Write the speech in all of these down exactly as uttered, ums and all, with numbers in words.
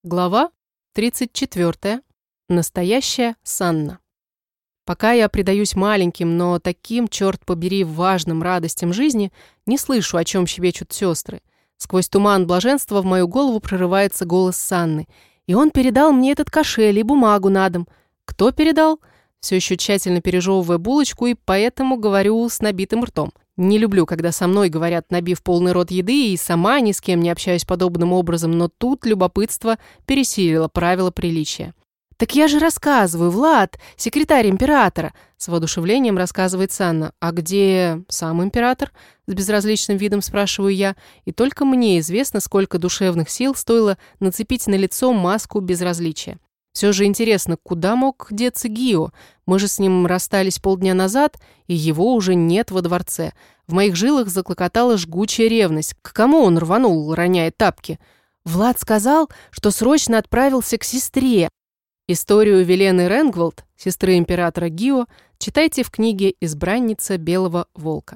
Глава тридцать четвёртая. Настоящая Санна. Пока я предаюсь маленьким, но таким, черт побери, важным радостям жизни, не слышу, о чем щебечут сестры. Сквозь туман блаженства в мою голову прорывается голос Санны. И он передал мне этот кошель и бумагу на дом. Кто передал? Все еще тщательно пережевывая булочку, и поэтому говорю с набитым ртом. Не люблю, когда со мной говорят, набив полный рот еды, и сама ни с кем не общаюсь подобным образом, но тут любопытство пересилило правила приличия. «Так я же рассказываю, Влад, секретарь императора», — с воодушевлением рассказывает Санна. «А где сам император?» — с безразличным видом спрашиваю я, и только мне известно, сколько душевных сил стоило нацепить на лицо маску безразличия. Все же интересно, куда мог деться Гио? Мы же с ним расстались полдня назад, и его уже нет во дворце. В моих жилах заклокотала жгучая ревность. К кому он рванул, роняя тапки? Влад сказал, что срочно отправился к сестре. Историю Велены Ренгволд, сестры императора Гио, читайте в книге «Избранница Белого Волка».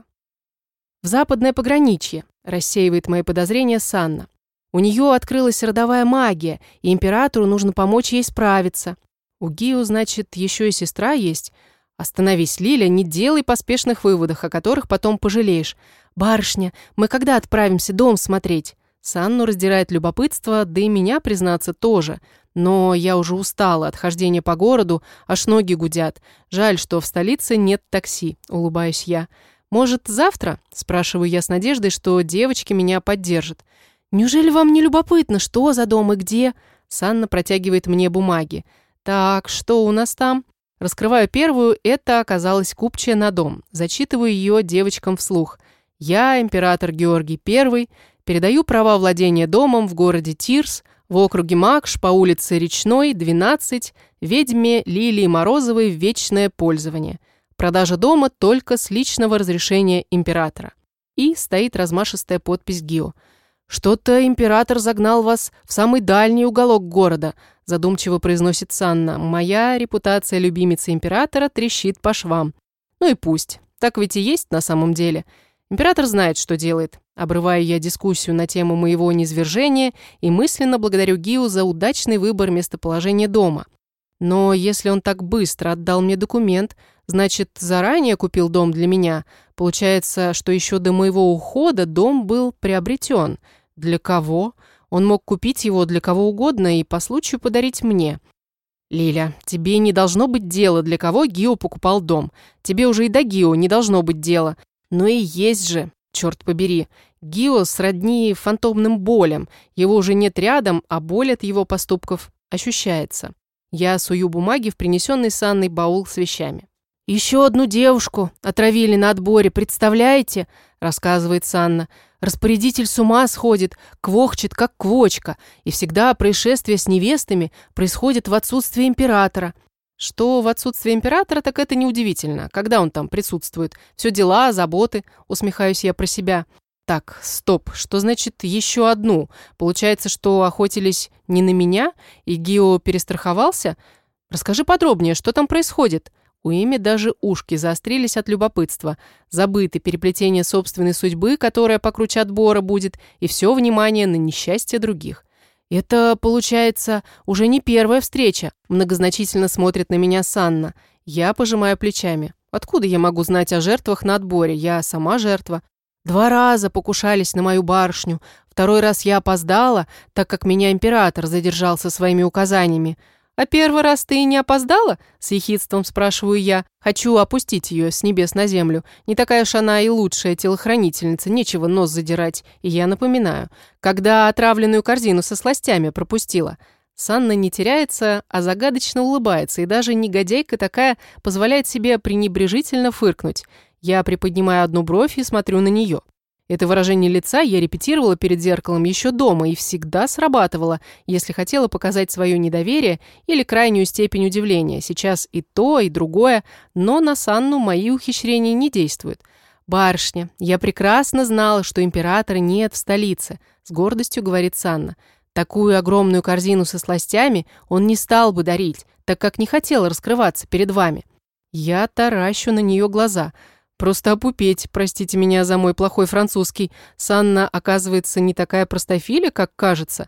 В западное пограничье рассеивает мои подозрения Санна. У нее открылась родовая магия, и императору нужно помочь ей справиться. У Гио, значит, еще и сестра есть. Остановись, Лиля, не делай поспешных выводов, о которых потом пожалеешь. Барышня, мы когда отправимся дом смотреть? Санну раздирает любопытство, да и меня, признаться, тоже. Но я уже устала от хождения по городу, аж ноги гудят. Жаль, что в столице нет такси, улыбаюсь я. Может, завтра? Спрашиваю я с надеждой, что девочки меня поддержат. «Неужели вам не любопытно, что за дом и где?» Санна протягивает мне бумаги. «Так, что у нас там?» Раскрываю первую, это оказалась купчая на дом. Зачитываю ее девочкам вслух. «Я, император Георгий Первый, передаю права владения домом в городе Тирс, в округе Макш, по улице Речной, двенадцать, ведьме Лилии Морозовой в вечное пользование. Продажа дома только с личного разрешения императора». И стоит размашистая подпись Гио. «Что-то император загнал вас в самый дальний уголок города», задумчиво произносит Санна. «Моя репутация любимицы императора трещит по швам». Ну и пусть. Так ведь и есть на самом деле. Император знает, что делает. Обрываю я дискуссию на тему моего низвержения и мысленно благодарю Гио за удачный выбор местоположения дома. Но если он так быстро отдал мне документ, значит, заранее купил дом для меня. Получается, что еще до моего ухода дом был приобретен. Для кого? Он мог купить его для кого угодно и по случаю подарить мне. «Лиля, тебе не должно быть дела, для кого Гио покупал дом. Тебе уже и до Гио не должно быть дела. Но и есть же, черт побери. Гио сродни фантомным болям. Его уже нет рядом, а боль от его поступков ощущается». Я сую бумаги в принесенный с Анной баул с вещами. «Еще одну девушку отравили на отборе, представляете?» – рассказывает Санна. «Распорядитель с ума сходит, квохчет, как квочка, и всегда происшествия с невестами происходят в отсутствие императора». Что в отсутствие императора, так это неудивительно. Когда он там присутствует? Все дела, заботы, усмехаюсь я про себя. Так, стоп, что значит еще одну? Получается, что охотились не на меня, и Гио перестраховался? Расскажи подробнее, что там происходит? У Эми даже ушки заострились от любопытства. Забыты переплетение собственной судьбы, которая покруче отбора будет, и все внимание на несчастье других. Это, получается, уже не первая встреча. Многозначительно смотрит на меня Санна. Я пожимаю плечами. Откуда я могу знать о жертвах на отборе? Я сама жертва. Два раза покушались на мою барышню. Второй раз я опоздала, так как меня император задержал со своими указаниями. «А первый раз ты и не опоздала?» – с ехидством спрашиваю я. Хочу опустить ее с небес на землю. Не такая уж она и лучшая телохранительница, нечего нос задирать. И я напоминаю, когда отравленную корзину со сластями пропустила. Санна не теряется, а загадочно улыбается, и даже негодяйка такая позволяет себе пренебрежительно фыркнуть. Я приподнимаю одну бровь и смотрю на нее. Это выражение лица я репетировала перед зеркалом еще дома и всегда срабатывало, если хотела показать свое недоверие или крайнюю степень удивления. Сейчас и то, и другое, но на Санну мои ухищрения не действуют. «Барышня, я прекрасно знала, что императора нет в столице», — с гордостью говорит Санна. «Такую огромную корзину со сластями он не стал бы дарить, так как не хотел раскрываться перед вами». Я таращу на нее глаза — Просто опупеть, простите меня за мой плохой французский. Санна, оказывается, не такая простофиля, как кажется.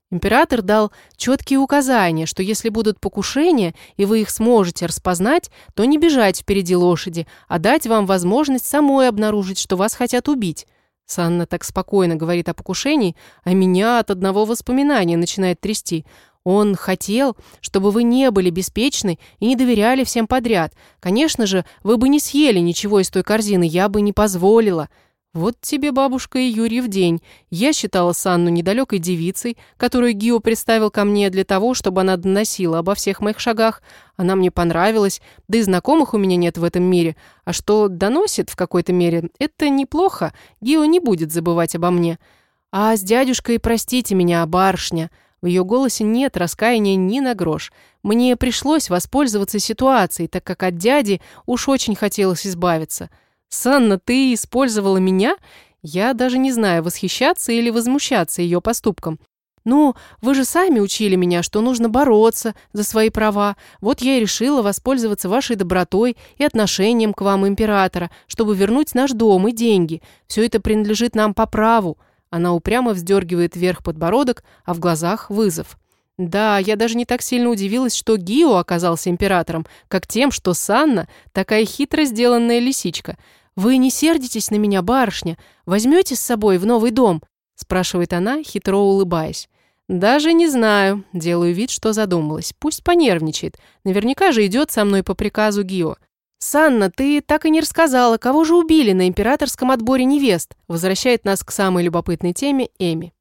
Император дал четкие указания, что если будут покушения, и вы их сможете распознать, то не бежать впереди лошади, а дать вам возможность самой обнаружить, что вас хотят убить. Санна так спокойно говорит о покушении, а меня от одного воспоминания начинает трясти. Он хотел, чтобы вы не были беспечны и не доверяли всем подряд. Конечно же, вы бы не съели ничего из той корзины, я бы не позволила. Вот тебе, бабушка, и Юрьев день. Я считала Санну недалекой девицей, которую Гио представил ко мне для того, чтобы она доносила обо всех моих шагах. Она мне понравилась, да и знакомых у меня нет в этом мире. А что доносит в какой-то мере, это неплохо. Гио не будет забывать обо мне. А с дядюшкой простите меня, барышня. В ее голосе нет раскаяния ни на грош. Мне пришлось воспользоваться ситуацией, так как от дяди уж очень хотелось избавиться. «Санна, ты использовала меня?» Я даже не знаю, восхищаться или возмущаться ее поступком. «Ну, вы же сами учили меня, что нужно бороться за свои права. Вот я и решила воспользоваться вашей добротой и отношением к вам императора, чтобы вернуть наш дом и деньги. Все это принадлежит нам по праву». Она упрямо вздергивает вверх подбородок, а в глазах вызов. Да, я даже не так сильно удивилась, что Гио оказался императором, как тем, что Санна такая хитро сделанная лисичка. «Вы не сердитесь на меня, барышня? Возьмете с собой в новый дом?» спрашивает она, хитро улыбаясь. «Даже не знаю». Делаю вид, что задумалась. Пусть понервничает. Наверняка же идет со мной по приказу Гио. «Санна, ты так и не рассказала, кого же убили на императорском отборе невест?» Возвращает нас к самой любопытной теме Эми.